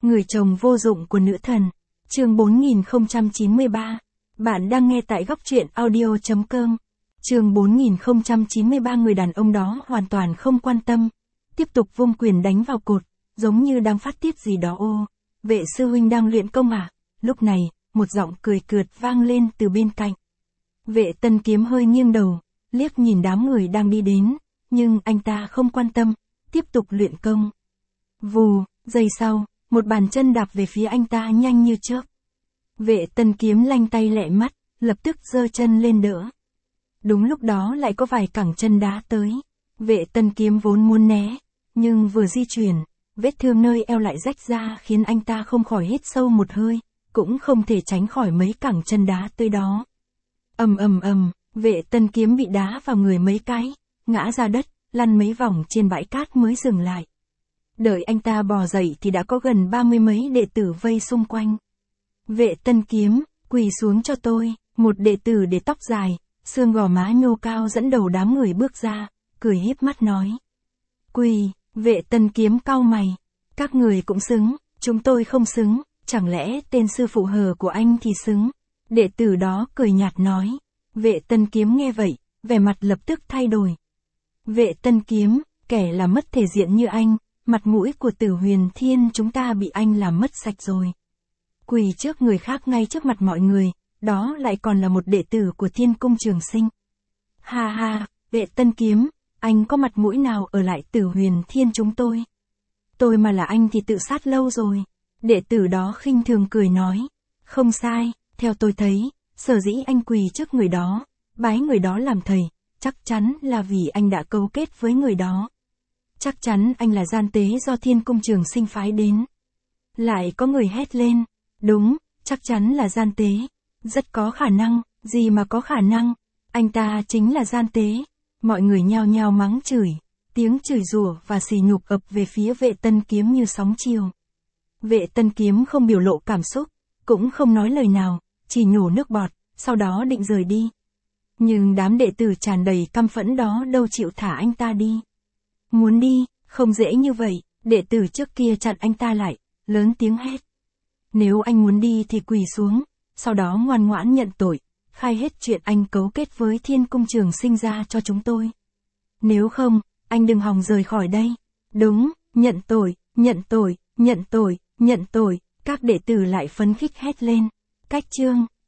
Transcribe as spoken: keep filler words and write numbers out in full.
Người chồng vô dụng của nữ thần. Chương bốn nghìn không trăm chín mươi ba. Bạn đang nghe tại góc truyện audio chấm com. Chương bốn nghìn không trăm chín mươi ba. Người đàn ông đó hoàn toàn không quan tâm. Tiếp tục vung quyền đánh vào cột, giống như đang phát tiết gì đó. Ô, vệ sư huynh đang luyện công à? Lúc này, một giọng cười cợt vang lên từ bên cạnh. Vệ Tân Kiếm hơi nghiêng đầu, liếc nhìn đám người đang đi đến, nhưng anh ta không quan tâm, tiếp tục luyện công. Vù, giây sau, một bàn chân đạp về phía anh ta nhanh như chớp. Vệ Tân Kiếm lanh tay lẹ mắt, lập tức giơ chân lên đỡ. Đúng lúc đó lại có vài cẳng chân đá tới. Vệ Tân Kiếm vốn muốn né, nhưng vừa di chuyển, vết thương nơi eo lại rách ra khiến anh ta không khỏi hít sâu một hơi, cũng không thể tránh khỏi mấy cẳng chân đá tới đó. Ầm ầm ầm, Vệ Tân Kiếm bị đá vào người mấy cái, ngã ra đất, lăn mấy vòng trên bãi cát mới dừng lại. Đợi anh ta bò dậy thì đã có gần ba mươi mấy đệ tử vây xung quanh. Vệ Tân Kiếm, quỳ xuống cho tôi. Một đệ tử để tóc dài, xương gò má nhô cao dẫn đầu đám người bước ra, cười híp mắt nói. Quỳ. Vệ Tân Kiếm cau mày. Các người cũng xứng, chúng tôi không xứng, chẳng lẽ tên sư phụ hờ của anh thì xứng. Đệ tử đó cười nhạt nói. Vệ Tân Kiếm nghe vậy, vẻ mặt lập tức thay đổi. Vệ Tân Kiếm, kẻ làm mất thể diện như anh, mặt mũi của Tử Huyền Thiên chúng ta bị anh làm mất sạch rồi. Quỳ trước người khác ngay trước mặt mọi người, đó lại còn là một đệ tử của Thiên Cung Trường Sinh. Ha ha, Vệ Tân Kiếm, anh có mặt mũi nào ở lại Tử Huyền Thiên chúng tôi? Tôi mà là anh thì tự sát lâu rồi. Đệ tử đó khinh thường cười nói. Không sai, theo tôi thấy, sở dĩ anh quỳ trước người đó, bái người đó làm thầy, chắc chắn là vì anh đã cấu kết với người đó. Chắc chắn anh là gian tế do Thiên Cung Trường Sinh phái đến. Lại có người hét lên. Đúng, chắc chắn là gian tế. Rất có khả năng, gì mà có khả năng. Anh ta chính là gian tế. Mọi người nhao nhao mắng chửi. Tiếng chửi rủa và sỉ nhục ập về phía Vệ Tân Kiếm như sóng chiều. Vệ Tân Kiếm không biểu lộ cảm xúc, cũng không nói lời nào, chỉ nhổ nước bọt, sau đó định rời đi. Nhưng đám đệ tử tràn đầy căm phẫn đó đâu chịu thả anh ta đi. Muốn đi, không dễ như vậy, đệ tử trước kia chặn anh ta lại, lớn tiếng hét. Nếu anh muốn đi thì quỳ xuống, sau đó ngoan ngoãn nhận tội, khai hết chuyện anh cấu kết với Thiên Cung Trường Sinh ra cho chúng tôi. Nếu không, anh đừng hòng rời khỏi đây. Đúng, nhận tội, nhận tội, nhận tội, nhận tội, các đệ tử lại phấn khích hét lên. Cách chương.